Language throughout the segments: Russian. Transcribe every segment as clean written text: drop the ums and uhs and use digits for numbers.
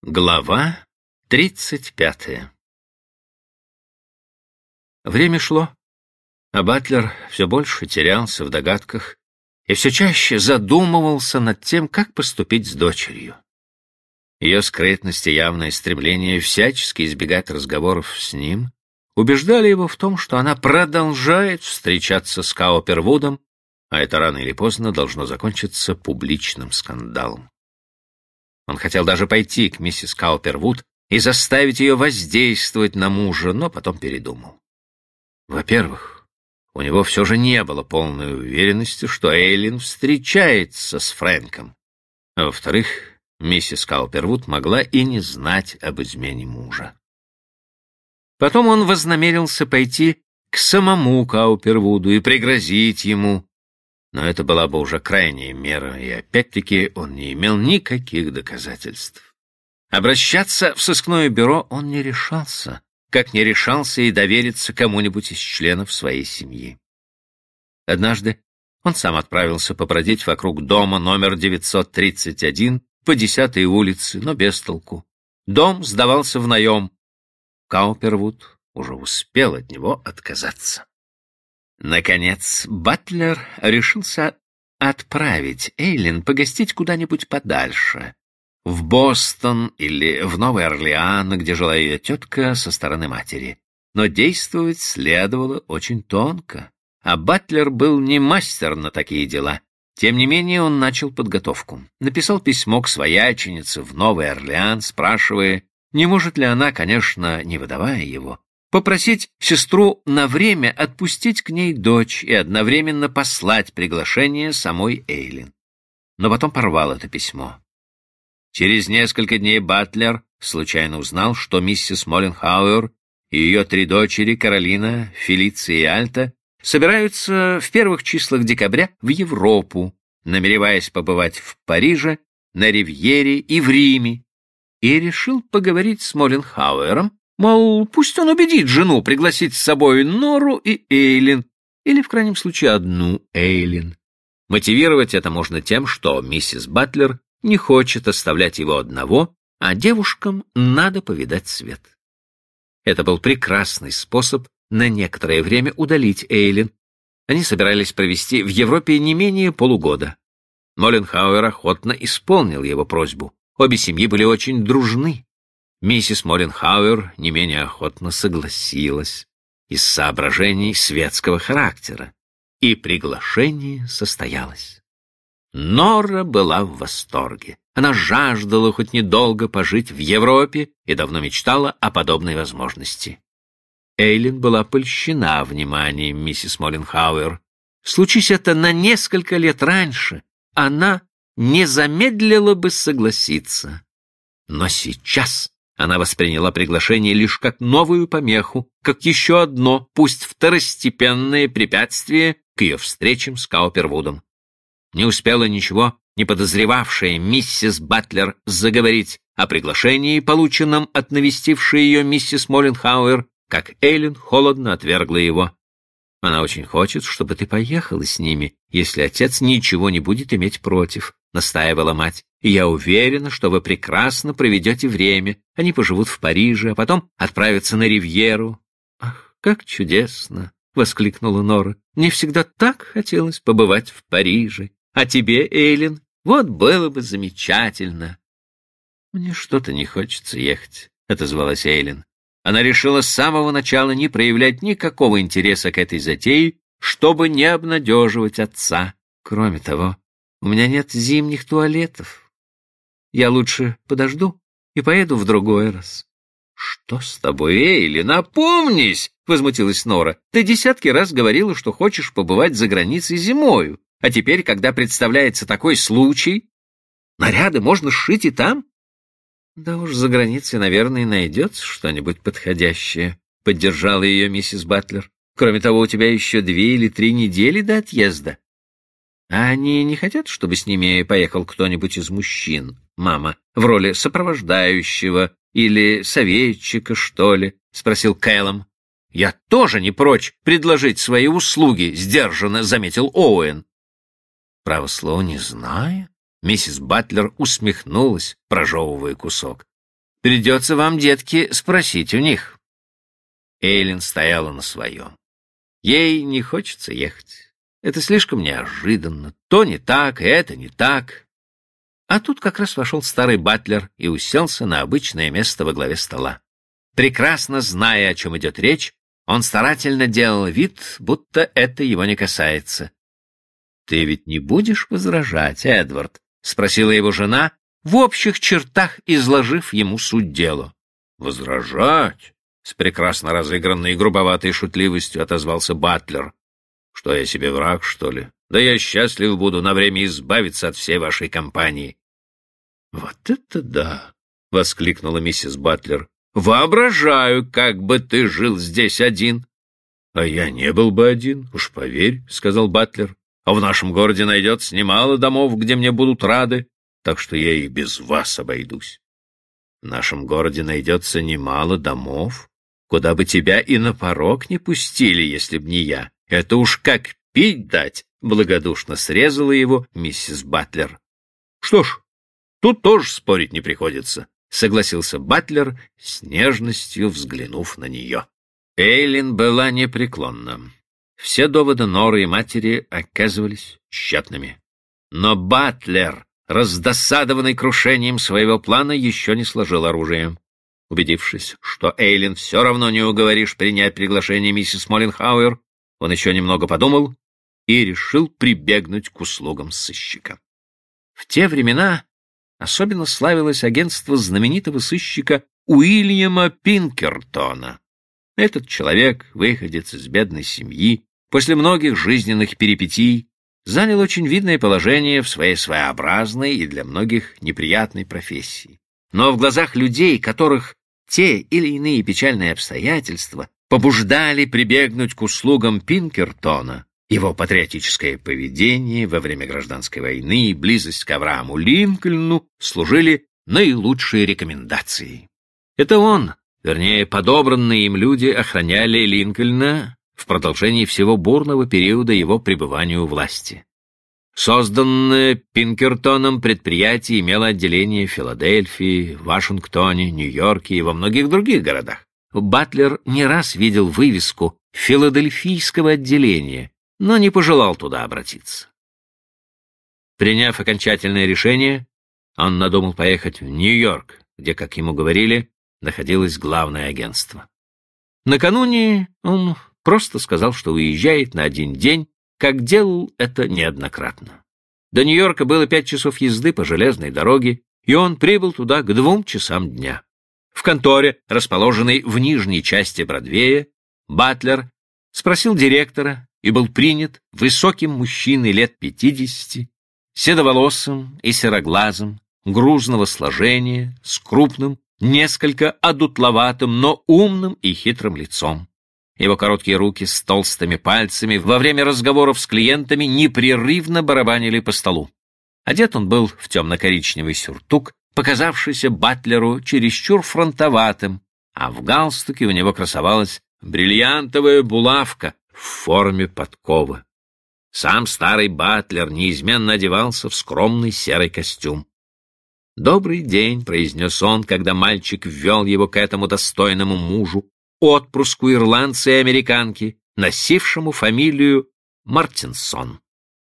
Глава 35. Время шло, а Батлер все больше терялся в догадках и все чаще задумывался над тем, как поступить с дочерью. Ее скрытность и явное стремление всячески избегать разговоров с ним убеждали его в том, что она продолжает встречаться с Каупервудом, а это рано или поздно должно закончиться публичным скандалом. Он хотел даже пойти к миссис Каупервуд и заставить ее воздействовать на мужа, но потом передумал. Во-первых, у него все же не было полной уверенности, что Эйлин встречается с Фрэнком. А во-вторых, миссис Каупервуд могла и не знать об измене мужа. Потом он вознамерился пойти к самому Каупервуду и пригрозить ему, но это была бы уже крайняя мера, и опять-таки он не имел никаких доказательств. Обращаться в сыскное бюро он не решался, как не решался и довериться кому-нибудь из членов своей семьи. Однажды он сам отправился побродить вокруг дома номер 931 по 10-й улице, но без толку. Дом сдавался в наем. Каупервуд уже успел от него отказаться. Наконец, Батлер решился отправить Эйлин погостить куда-нибудь подальше, в Бостон или в Новый Орлеан, где жила ее тетка со стороны матери. Но действовать следовало очень тонко, а Батлер был не мастер на такие дела. Тем не менее, он начал подготовку. Написал письмо к свояченице в Новый Орлеан, спрашивая, не может ли она, конечно, не выдавая его, попросить сестру на время отпустить к ней дочь и одновременно послать приглашение самой Эйлин. Но потом порвал это письмо. Через несколько дней Батлер случайно узнал, что миссис Молленхауэр и ее 3 дочери, Каролина, Фелиция и Альта, собираются в первых числах декабря в Европу, намереваясь побывать в Париже, на Ривьере и в Риме, и решил поговорить с Молленхауэром, мол, пусть он убедит жену пригласить с собой Нору и Эйлин, или, в крайнем случае, одну Эйлин. Мотивировать это можно тем, что миссис Батлер не хочет оставлять его одного, а девушкам надо повидать свет. Это был прекрасный способ на некоторое время удалить Эйлин. Они собирались провести в Европе не менее полугода. Молленхауэр охотно исполнил его просьбу. Обе семьи были очень дружны. Миссис Молленхауэр не менее охотно согласилась из соображений светского характера, и приглашение состоялось. Нора была в восторге. Она жаждала хоть недолго пожить в Европе и давно мечтала о подобной возможности. Эйлин была польщена вниманием миссис Молленхауэр. Случись это на несколько лет раньше, она не замедлила бы согласиться. Но сейчас она восприняла приглашение лишь как новую помеху, как еще одно, пусть второстепенное препятствие к ее встречам с Каупервудом. Не успела ничего не подозревавшая миссис Батлер заговорить о приглашении, полученном от навестившей ее миссис Молленхауэр, как Эйлин холодно отвергла его. «Она очень хочет, чтобы ты поехала с ними, если отец ничего не будет иметь против», — настаивала мать. «И я уверена, что вы прекрасно проведете время. Они поживут в Париже, а потом отправятся на Ривьеру». «Ах, как чудесно!» — воскликнула Нора. «Мне всегда так хотелось побывать в Париже. А тебе, Эйлин, вот было бы замечательно». «Мне что-то не хочется ехать», — отозвалась Эйлин. Она решила с самого начала не проявлять никакого интереса к этой затее, чтобы не обнадеживать отца. Кроме того, у меня нет зимних туалетов. Я лучше подожду и поеду в другой раз. — Что с тобой, Эйлин, опомнись! — возмутилась Нора. — Ты десятки раз говорила, что хочешь побывать за границей зимою, а теперь, когда представляется такой случай, наряды можно сшить и там. — Да уж за границей, наверное, найдется что-нибудь подходящее, — поддержала ее миссис Батлер. — Кроме того, у тебя еще 2 или 3 недели до отъезда. — А они не хотят, чтобы с ними поехал кто-нибудь из мужчин, мама, в роли сопровождающего или советчика, что ли? — спросил Кэллом. — Я тоже не прочь предложить свои услуги, — сдержанно заметил Оуэн. — Право слово, не знаю. Миссис Батлер усмехнулась, прожевывая кусок. Придется вам, детки, спросить у них». Эйлин стояла на своем. Ей не хочется ехать. Это слишком неожиданно. То не так, это не так. А тут как раз вошел старый батлер и уселся на обычное место во главе стола. Прекрасно зная, о чем идет речь, он старательно делал вид, будто это его не касается. «Ты ведь не будешь возражать, Эдвард?» — спросила его жена, в общих чертах изложив ему суть дела. «Возражать?» — с прекрасно разыгранной и грубоватой шутливостью отозвался батлер. «Что, я себе враг, что ли? Да я счастлив буду на время избавиться от всей вашей компании». «Вот это да!» — воскликнула миссис Батлер. «Воображаю, как бы ты жил здесь один». «А я не был бы один, уж поверь», — сказал батлер. «А в нашем городе найдется немало домов, где мне будут рады, так что я и без вас обойдусь». «В нашем городе найдется немало домов, куда бы тебя и на порог не пустили, если б не я. Это уж как пить дать», — благодушно срезала его миссис Батлер. «Что ж, тут тоже спорить не приходится», — согласился батлер, с нежностью взглянув на нее. Эйлин была непреклонна. Все доводы Норы и матери оказывались тщетными. Но батлер, раздосадованный крушением своего плана, еще не сложил оружие. Убедившись, что Эйлин все равно не уговоришь принять приглашение миссис Молленхауэр, он еще немного подумал и решил прибегнуть к услугам сыщика. В те времена особенно славилось агентство знаменитого сыщика Уильяма Пинкертона. Этот человек, выходец из бедной семьи, после многих жизненных перипетий, занял очень видное положение в своей своеобразной и для многих неприятной профессии. Но в глазах людей, которых те или иные печальные обстоятельства побуждали прибегнуть к услугам Пинкертона, его патриотическое поведение во время гражданской войны и близость к Аврааму Линкольну служили наилучшей рекомендацией. Это он, вернее, подобранные им люди, охраняли Линкольна в продолжении всего бурного периода его пребывания у власти. Созданное Пинкертоном предприятие имело отделения в Филадельфии, Вашингтоне, Нью-Йорке и во многих других городах. Батлер не раз видел вывеску филадельфийского отделения, но не пожелал туда обратиться. Приняв окончательное решение, он надумал поехать в Нью-Йорк, где, как ему говорили, находилось главное агентство. Накануне он просто сказал, что уезжает на один день, как делал это неоднократно. До Нью-Йорка было 5 часов езды по железной дороге, и он прибыл туда к 2 часам дня. В конторе, расположенной в нижней части Бродвея, батлер спросил директора и был принят высоким мужчиной лет 50, седоволосым и сероглазым, грузного сложения, с крупным, несколько одутловатым, но умным и хитрым лицом. Его короткие руки с толстыми пальцами во время разговоров с клиентами непрерывно барабанили по столу. Одет он был в темно-коричневый сюртук, показавшийся батлеру чересчур фронтоватым, а в галстуке у него красовалась бриллиантовая булавка в форме подковы. Сам старый батлер неизменно одевался в скромный серый костюм. «Добрый день», — произнес он, когда мальчик ввел его к этому достойному мужу, отпрыску ирландца и американки, носившему фамилию Мартинсон.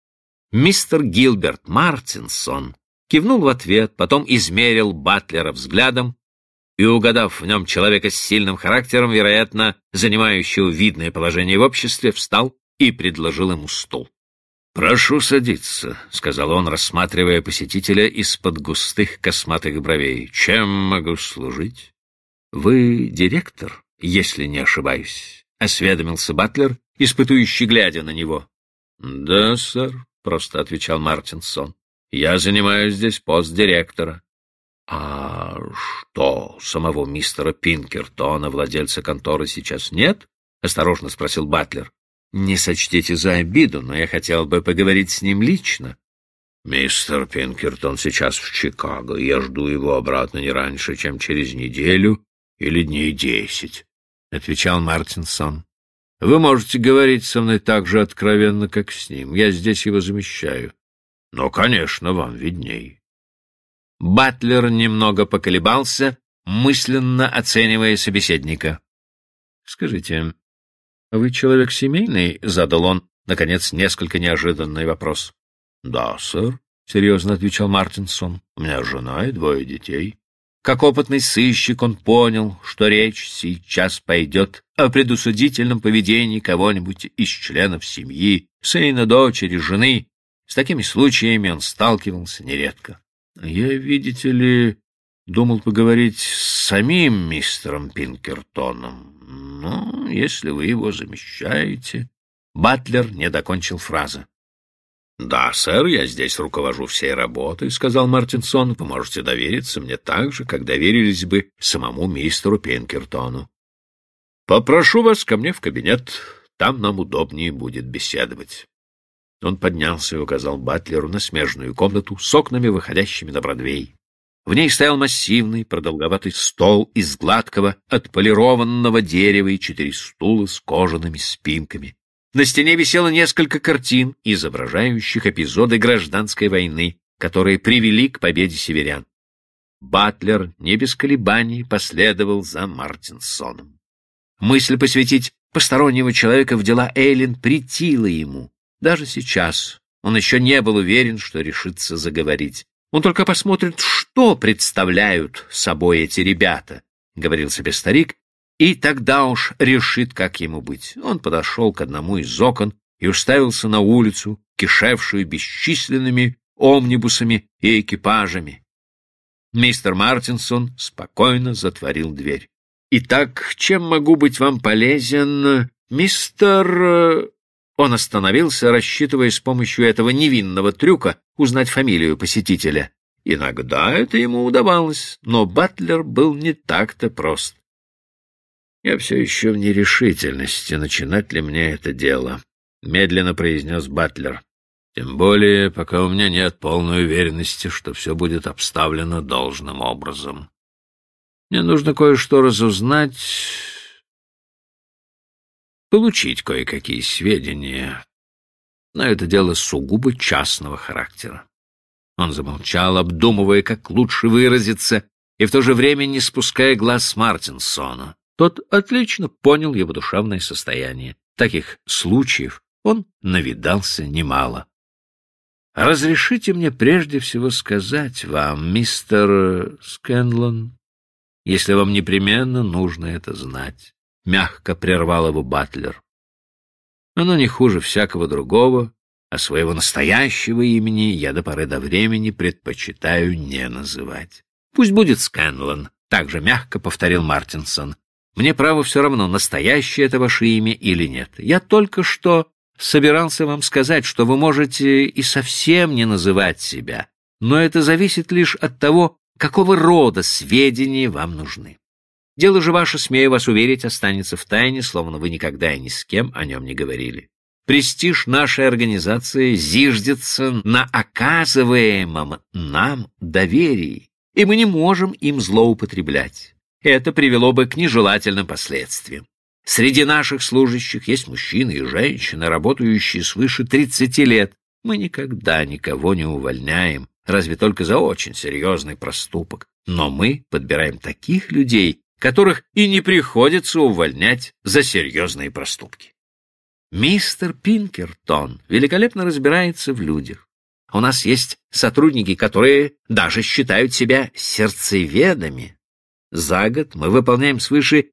Мистер Гилберт Мартинсон кивнул в ответ, потом измерил батлера взглядом и, угадав в нем человека с сильным характером, вероятно, занимающего видное положение в обществе, встал и предложил ему стул. «Прошу садиться», — сказал он, рассматривая посетителя из-под густых косматых бровей. «Чем могу служить?» «Вы директор, если не ошибаюсь», — осведомился батлер, испытующий глядя на него. «Да, сэр», — просто отвечал Мартинсон. «Я занимаю здесь пост директора». «А что, самого мистера Пинкертона, владельца конторы, сейчас нет?» — осторожно спросил батлер. «Не сочтите за обиду, но я хотел бы поговорить с ним лично». «Мистер Пинкертон сейчас в Чикаго. Я жду его обратно не раньше, чем через неделю или дней 10», — отвечал Мартинсон. «Вы можете говорить со мной так же откровенно, как с ним. Я здесь его замещаю. Но, конечно, вам видней». Батлер немного поколебался, мысленно оценивая собеседника. «Скажите, вы человек семейный?» — задал он, наконец, несколько неожиданный вопрос. «Да, сэр», — серьезно отвечал Мартинсон. «У меня жена и 2 детей». Как опытный сыщик он понял, что речь сейчас пойдет о предусудительном поведении кого-нибудь из членов семьи, сына, дочери, жены. С такими случаями он сталкивался нередко. «Я, видите ли, думал поговорить с самим мистером Пинкертоном. Но если вы его замещаете...» Батлер не докончил фразы. «Да, сэр, я здесь руковожу всей работой», — сказал Мартинсон. «Вы можете довериться мне так же, как доверились бы самому мистеру Пинкертону. Попрошу вас ко мне в кабинет, там нам удобнее будет беседовать». Он поднялся и указал Батлеру на смежную комнату с окнами, выходящими на Бродвей. В ней стоял массивный продолговатый стол из гладкого отполированного дерева и 4 стула с кожаными спинками. На стене висело несколько картин, изображающих эпизоды гражданской войны, которые привели к победе северян. Батлер не без колебаний последовал за Мартинсоном. Мысль посвятить постороннего человека в дела Эйлин претила ему. Даже сейчас он еще не был уверен, что решится заговорить. Он только посмотрит, что представляют собой эти ребята, — говорил себе старик, — и тогда уж решит, как ему быть. Он подошел к одному из окон и уставился на улицу, кишевшую бесчисленными омнибусами и экипажами. Мистер Мартинсон спокойно затворил дверь. «Итак, чем могу быть вам полезен, мистер...» Он остановился, рассчитывая с помощью этого невинного трюка узнать фамилию посетителя. Иногда это ему удавалось, но Батлер был не так-то прост. «Я все еще в нерешительности, начинать ли мне это дело», — медленно произнес Батлер. «Тем более, пока у меня нет полной уверенности, что все будет обставлено должным образом. Мне нужно кое-что разузнать, получить кое-какие сведения, но это дело сугубо частного характера». Он замолчал, обдумывая, как лучше выразиться, и в то же время не спуская глаз с Мартинсона. Тот отлично понял его душевное состояние. Таких случаев он навидался немало. «Разрешите мне прежде всего сказать вам, мистер Скэнлон, если вам непременно нужно это знать», — мягко прервал его Батлер. «Оно не хуже всякого другого, а своего настоящего имени я до поры до времени предпочитаю не называть». «Пусть будет Скэнлон», — также мягко повторил Мартинсон. «Мне, право, все равно, настоящее это ваше имя или нет. Я только что собирался вам сказать, что вы можете и совсем не называть себя, но это зависит лишь от того, какого рода сведения вам нужны. Дело же ваше, смею вас уверить, останется в тайне, словно вы никогда и ни с кем о нем не говорили. Престиж нашей организации зиждется на оказываемом нам доверии, и мы не можем им злоупотреблять. Это привело бы к нежелательным последствиям. Среди наших служащих есть мужчины и женщины, работающие свыше 30 лет. Мы никогда никого не увольняем, разве только за очень серьезный проступок. Но мы подбираем таких людей, которых и не приходится увольнять за серьезные проступки. Мистер Пинкертон великолепно разбирается в людях. У нас есть сотрудники, которые даже считают себя сердцеведами. За год мы выполняем свыше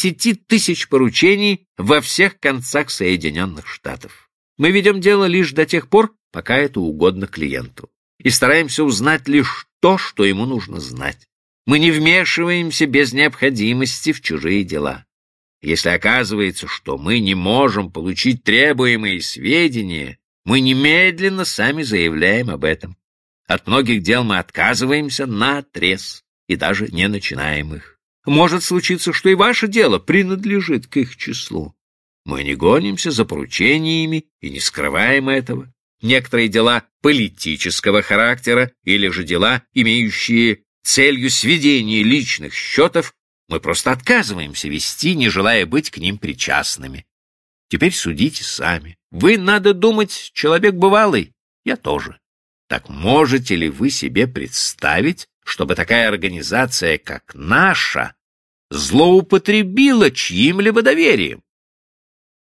10 тысяч поручений во всех концах Соединенных Штатов. Мы ведем дело лишь до тех пор, пока это угодно клиенту, и стараемся узнать лишь то, что ему нужно знать. Мы не вмешиваемся без необходимости в чужие дела. Если оказывается, что мы не можем получить требуемые сведения, мы немедленно сами заявляем об этом. От многих дел мы отказываемся наотрез и даже не начинаем их. Может случиться, что и ваше дело принадлежит к их числу. Мы не гонимся за поручениями и не скрываем этого. Некоторые дела политического характера или же дела, имеющие целью сведения личных счетов, мы просто отказываемся вести, не желая быть к ним причастными. Теперь судите сами. Вы, надо думать, человек бывалый, я тоже. Так можете ли вы себе представить, чтобы такая организация, как наша, злоупотребила чьим-либо доверием.